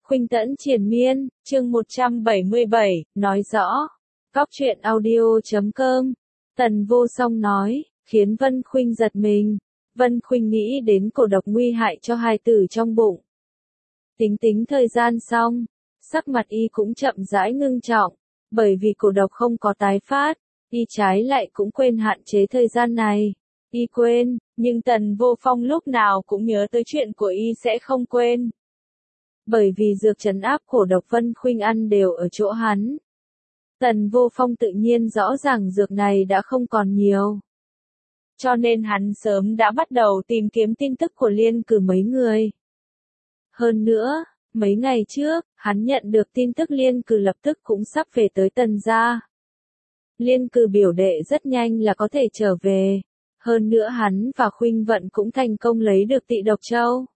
Khuynh Tẫn Triền Miên, chương 177, nói rõ. Góc truyện audio.com. Tần Vô Song nói, khiến Vân Khuynh giật mình. Vân Khuynh nghĩ đến cổ độc nguy hại cho hài tử trong bụng. Tính thời gian xong, sắc mặt y cũng chậm rãi ngưng trọng, bởi vì cổ độc không có tái phát, y trái lại cũng quên hạn chế thời gian này. Y quên, nhưng Tần Vô Phong lúc nào cũng nhớ tới chuyện của y sẽ không quên. Bởi vì dược trấn áp cổ độc Vân Khuynh ăn đều ở chỗ hắn. Tần Vô Phong tự nhiên rõ ràng dược này đã không còn nhiều. Cho nên hắn sớm đã bắt đầu tìm kiếm tin tức của Liên Cử mấy người. Hơn nữa, mấy ngày trước, hắn nhận được tin tức Liên Cử lập tức cũng sắp về tới Tần gia. Liên Cử biểu đệ rất nhanh là có thể trở về. Hơn nữa hắn và Khuynh Vận cũng thành công lấy được Tị Độc Châu.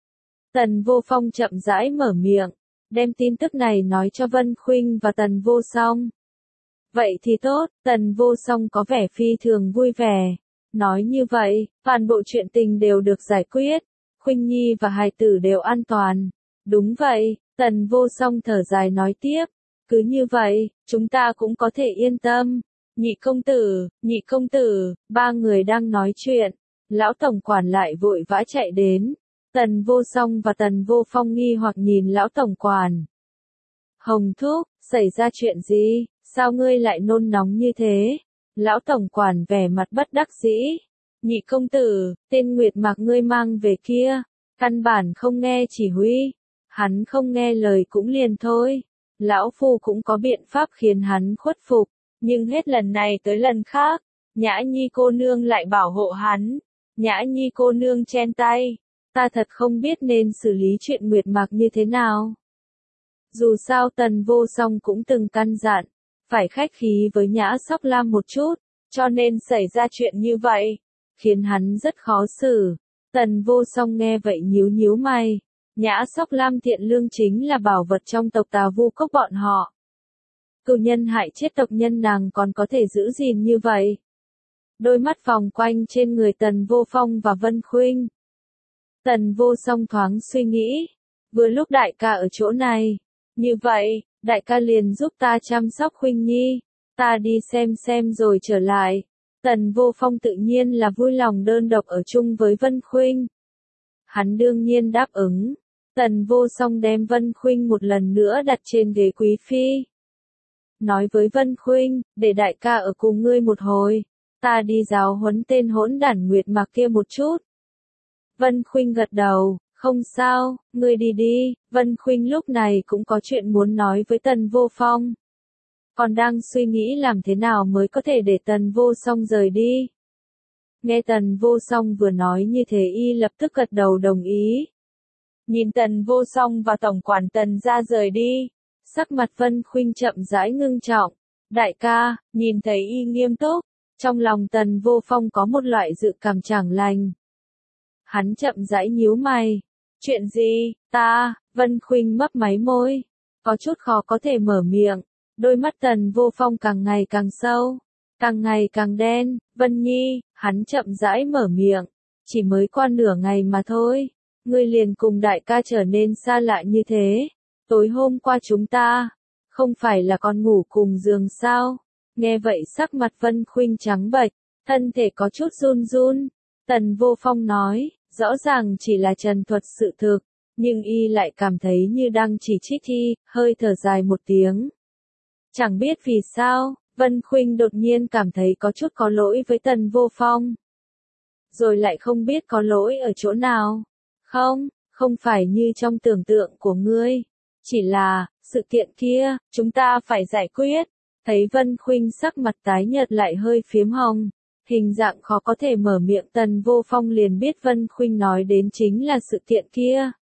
Tần Vô Phong chậm rãi mở miệng, đem tin tức này nói cho Vân Khuynh và Tần Vô Song. Vậy thì tốt, Tần Vô Song có vẻ phi thường vui vẻ. Nói như vậy, toàn bộ chuyện tình đều được giải quyết, Khuynh Nhi và hài tử đều an toàn. Đúng vậy, Tần Vô Song thở dài nói tiếp, cứ như vậy, chúng ta cũng có thể yên tâm. Nhị công tử, ba người đang nói chuyện, lão tổng quản lại vội vã chạy đến. Tần Vô Song và Tần Vô Phong nghi hoặc nhìn lão tổng quản. Hồng thúc, xảy ra chuyện gì, sao ngươi lại nôn nóng như thế? Lão tổng quản vẻ mặt bất đắc dĩ. Nhị công tử, tên Nguyệt Mạc ngươi mang về kia, căn bản không nghe chỉ huy. Hắn không nghe lời cũng liền thôi. Lão phu cũng có biện pháp khiến hắn khuất phục, nhưng hết lần này tới lần khác, Nhã Nhi cô nương lại bảo hộ hắn. Nhã Nhi cô nương chen tay. Ta thật không biết nên xử lý chuyện Nguyệt Mạc như thế nào. Dù sao Tần Vô Song cũng từng căn dặn, phải khách khí với Nhã Sóc Lam một chút, cho nên xảy ra chuyện như vậy, khiến hắn rất khó xử. Tần Vô Song nghe vậy nhíu nhíu mày, Nhã Sóc Lam thiện lương chính là bảo vật trong tộc Tà Vu Cốc bọn họ. Cừu nhân hại chết tộc nhân nàng còn có thể giữ gìn như vậy. Đôi mắt vòng quanh trên người Tần Vô Phong và Vân Khuynh. Tần Vô Song thoáng suy nghĩ, vừa lúc đại ca ở chỗ này, như vậy, đại ca liền giúp ta chăm sóc Khuynh Nhi, ta đi xem rồi trở lại. Tần Vô Phong tự nhiên là vui lòng đơn độc ở chung với Vân Khuynh. Hắn đương nhiên đáp ứng. Tần Vô Song đem Vân Khuynh một lần nữa đặt trên ghế quý phi. Nói với Vân Khuynh, để đại ca ở cùng ngươi một hồi, ta đi giáo huấn tên hỗn đản Nguyệt Mạc kia một chút. Vân Khuynh gật đầu, không sao, ngươi đi đi. Vân Khuynh lúc này cũng có chuyện muốn nói với Tần Vô Phong. Còn đang suy nghĩ làm thế nào mới có thể để Tần Vô Song rời đi. Nghe Tần Vô Song vừa nói như thế y lập tức gật đầu đồng ý. Nhìn Tần Vô Song và tổng quản Tần gia rời đi, sắc mặt Vân Khuynh chậm rãi ngưng trọng. Đại ca, nhìn thấy y nghiêm túc, trong lòng Tần Vô Phong có một loại dự cảm chẳng lành. Hắn chậm rãi nhíu mày. Chuyện gì, Vân Khuynh mấp máy môi. Có chút khó có thể mở miệng. Đôi mắt Tần Vô Phong càng ngày càng sâu, càng ngày càng đen. Vân Nhi, hắn chậm rãi mở miệng. Chỉ mới qua nửa ngày mà thôi. Ngươi liền cùng đại ca trở nên xa lạ như thế. Tối hôm qua chúng ta, không phải là còn ngủ cùng giường sao? Nghe vậy sắc mặt Vân Khuynh trắng bệch, thân thể có chút run run. Tần Vô Phong nói, rõ ràng chỉ là trần thuật sự thực, nhưng y lại cảm thấy như đang chỉ trích y, hơi thở dài một tiếng. Chẳng biết vì sao, Vân Khuynh đột nhiên cảm thấy có chút có lỗi với Tần Vô Phong. Rồi lại không biết có lỗi ở chỗ nào. Không phải như trong tưởng tượng của ngươi. Chỉ là, sự kiện kia, chúng ta phải giải quyết. Thấy Vân Khuynh sắc mặt tái nhợt lại hơi phiếm hồng. Hình dạng khó có thể mở miệng Tần Vô Phong liền biết Vân Khuynh nói đến chính là sự kiện kia.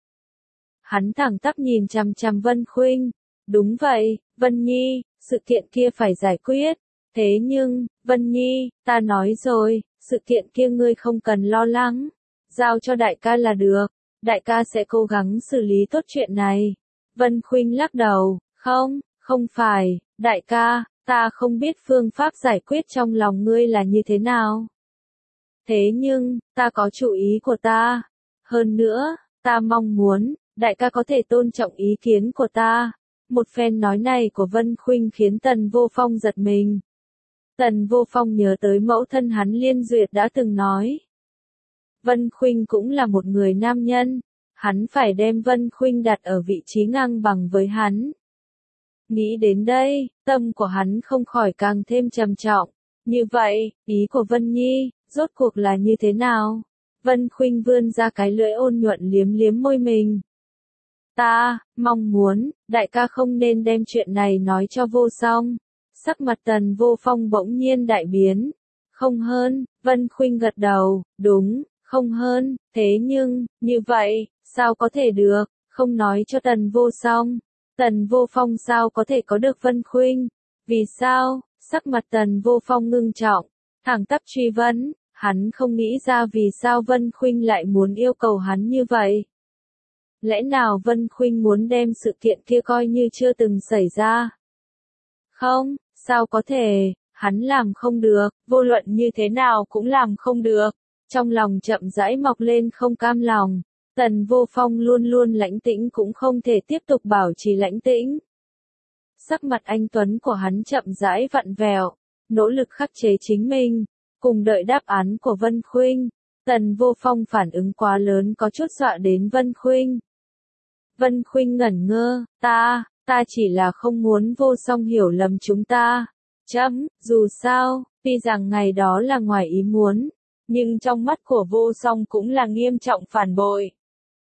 Hắn thẳng tắp nhìn chằm chằm Vân Khuynh. Đúng vậy, Vân Nhi, sự kiện kia phải giải quyết. Thế nhưng, Vân Nhi, ta nói rồi, sự kiện kia ngươi không cần lo lắng. Giao cho đại ca là được, đại ca sẽ cố gắng xử lý tốt chuyện này. Vân Khuynh lắc đầu, không phải, đại ca. Ta không biết phương pháp giải quyết trong lòng ngươi là như thế nào. Thế nhưng, ta có chủ ý của ta. Hơn nữa, ta mong muốn, đại ca có thể tôn trọng ý kiến của ta. Một phen nói này của Vân Khuynh khiến Tần Vô Phong giật mình. Tần Vô Phong nhớ tới mẫu thân hắn Liên Duyệt đã từng nói. Vân Khuynh cũng là một người nam nhân, hắn phải đem Vân Khuynh đặt ở vị trí ngang bằng với hắn. Nghĩ đến đây, tâm của hắn không khỏi càng thêm trầm trọng. Như vậy, ý của Vân Nhi, rốt cuộc là như thế nào? Vân Khuynh vươn ra cái lưỡi ôn nhuận liếm liếm môi mình. Ta, mong muốn, đại ca không nên đem chuyện này nói cho Vô Song. Sắc mặt Tần Vô Phong bỗng nhiên đại biến. Không hơn, Vân Khuynh gật đầu, đúng, không hơn, thế nhưng, như vậy, sao có thể được, không nói cho Tần Vô Song. Tần Vô Phong sao có thể có được Vân Khuynh? Vì sao? Sắc mặt Tần Vô Phong ngưng trọng, thẳng tắp truy vấn, hắn không nghĩ ra vì sao Vân Khuynh lại muốn yêu cầu hắn như vậy. Lẽ nào Vân Khuynh muốn đem sự kiện kia coi như chưa từng xảy ra? Không, sao có thể, hắn làm không được, vô luận như thế nào cũng làm không được. Trong lòng chậm rãi mọc lên không cam lòng, Tần Vô Phong luôn luôn lãnh tĩnh cũng không thể tiếp tục bảo trì lãnh tĩnh. Sắc mặt anh tuấn của hắn chậm rãi vặn vẹo, nỗ lực khắc chế chính mình, cùng đợi đáp án của Vân Khuynh. Tần Vô Phong phản ứng quá lớn có chút dọa đến Vân Khuynh. Vân Khuynh ngẩn ngơ, ta chỉ là không muốn Vô Song hiểu lầm chúng ta. Dù sao, tuy rằng ngày đó là ngoài ý muốn, nhưng trong mắt của Vô Song cũng là nghiêm trọng phản bội.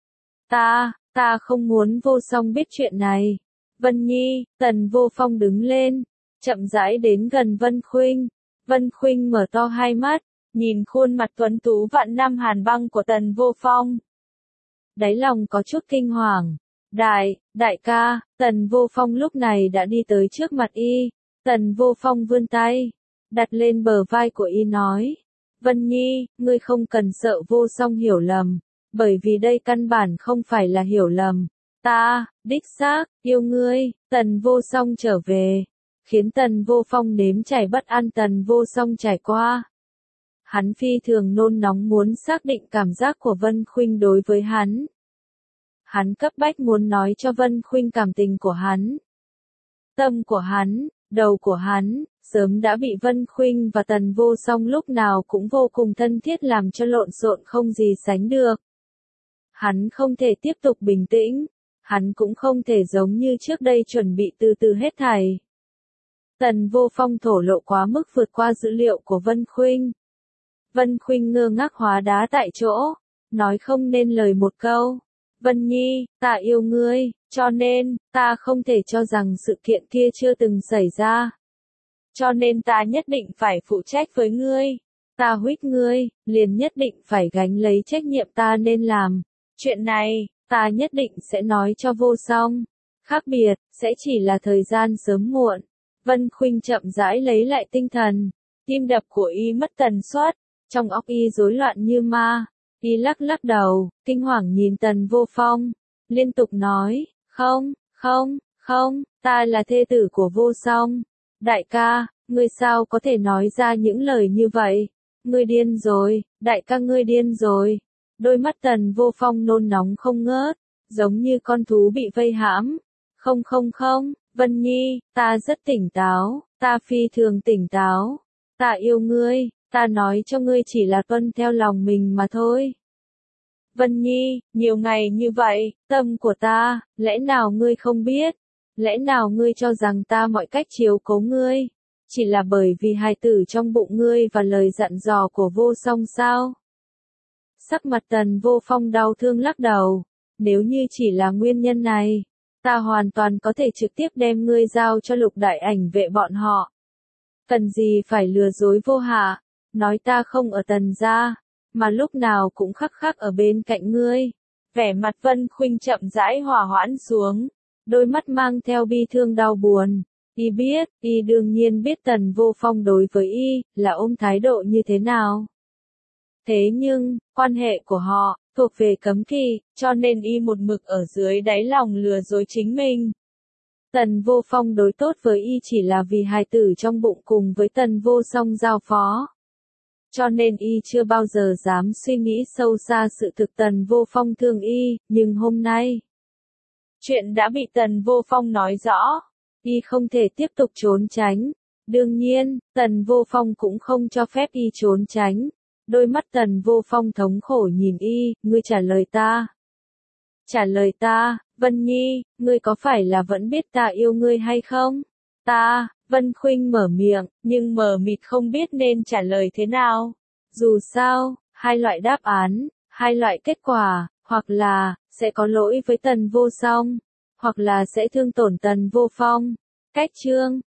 Ta không muốn Vô Song biết chuyện này. Vân Nhi, Tần Vô Phong đứng lên, chậm rãi đến gần Vân Khuynh. Vân Khuynh mở to hai mắt, nhìn khuôn mặt tuấn tú vạn năm hàn băng của Tần Vô Phong. Đáy lòng có chút kinh hoàng. Đại ca, Tần Vô Phong lúc này đã đi tới trước mặt y. Tần Vô Phong vươn tay, đặt lên bờ vai của y nói. Vân Nhi, ngươi không cần sợ Vô Song hiểu lầm, bởi vì đây căn bản không phải là hiểu lầm. Ta, đích xác, yêu ngươi. Tần Vô Song trở về, khiến Tần Vô Phong nếm trải bất an Tần Vô Song trải qua. Hắn phi thường nôn nóng muốn xác định cảm giác của Vân Khuynh đối với hắn. Hắn cấp bách muốn nói cho Vân Khuynh cảm tình của hắn. Tâm của hắn, đầu của hắn, sớm đã bị Vân Khuynh và Tần Vô Song lúc nào cũng vô cùng thân thiết làm cho lộn xộn không gì sánh được. Hắn không thể tiếp tục bình tĩnh, hắn cũng không thể giống như trước đây chuẩn bị từ từ hết thảy. Tần Vô Phong thổ lộ quá mức vượt qua dữ liệu của Vân Khuynh. Vân Khuynh ngơ ngác hóa đá tại chỗ, nói không nên lời một câu. Vân Nhi, ta yêu ngươi, cho nên, ta không thể cho rằng sự kiện kia chưa từng xảy ra. Cho nên ta nhất định phải phụ trách với ngươi. Ta huých ngươi, liền nhất định phải gánh lấy trách nhiệm ta nên làm. Chuyện này, ta nhất định sẽ nói cho Vô Song. Khác biệt, sẽ chỉ là thời gian sớm muộn. Vân Khuynh chậm rãi lấy lại tinh thần. Tim đập của y mất tần suất, trong óc y rối loạn như ma. Y lắc lắc đầu, kinh hoàng nhìn Tần Vô Phong, liên tục nói, không, ta là thê tử của Vô Song. Đại ca, ngươi sao có thể nói ra những lời như vậy? Ngươi điên rồi, đại ca ngươi điên rồi. Đôi mắt Tần Vô Phong nôn nóng không ngớt, giống như con thú bị vây hãm. Không, Vân Nhi, ta rất tỉnh táo, ta phi thường tỉnh táo. Ta yêu ngươi, ta nói cho ngươi chỉ là tuân theo lòng mình mà thôi. Vân Nhi, nhiều ngày như vậy, tâm của ta, lẽ nào ngươi không biết? Lẽ nào ngươi cho rằng ta mọi cách chiếu cố ngươi? Chỉ là bởi vì hài tử trong bụng ngươi và lời dặn dò của Vô Song sao? Sắc mặt Tần Vô Phong đau thương lắc đầu. Nếu như chỉ là nguyên nhân này, ta hoàn toàn có thể trực tiếp đem ngươi giao cho Lục Đại Ảnh Vệ bọn họ. Cần gì phải lừa dối Vô Hạ, nói ta không ở Tần gia, mà lúc nào cũng khắc khắc ở bên cạnh ngươi. Vẻ mặt Vân Khuynh chậm rãi hòa hoãn xuống, đôi mắt mang theo bi thương đau buồn. Y đương nhiên biết Tần Vô Phong đối với y là ôm thái độ như thế nào. Thế nhưng, quan hệ của họ thuộc về cấm kỵ, cho nên y một mực ở dưới đáy lòng lừa dối chính mình. Tần Vô Phong đối tốt với y chỉ là vì hài tử trong bụng cùng với Tần Vô Song giao phó. Cho nên y chưa bao giờ dám suy nghĩ sâu xa sự thực Tần Vô Phong thương y, nhưng hôm nay, Chuyện đã bị Tần Vô Phong nói rõ. Y không thể tiếp tục trốn tránh. Đương nhiên, Tần Vô Phong cũng không cho phép y trốn tránh. Đôi mắt Tần Vô Phong thống khổ nhìn y, ngươi trả lời ta. Trả lời ta, Vân Nhi, ngươi có phải là vẫn biết ta yêu ngươi hay không? Ta, Vân Khuynh mở miệng, nhưng mờ mịt không biết nên trả lời thế nào. Dù sao, hai loại đáp án, hai loại kết quả, hoặc là, sẽ có lỗi với Tần Vô Song, hoặc là sẽ thương tổn Tần Vô Phong. Cách chương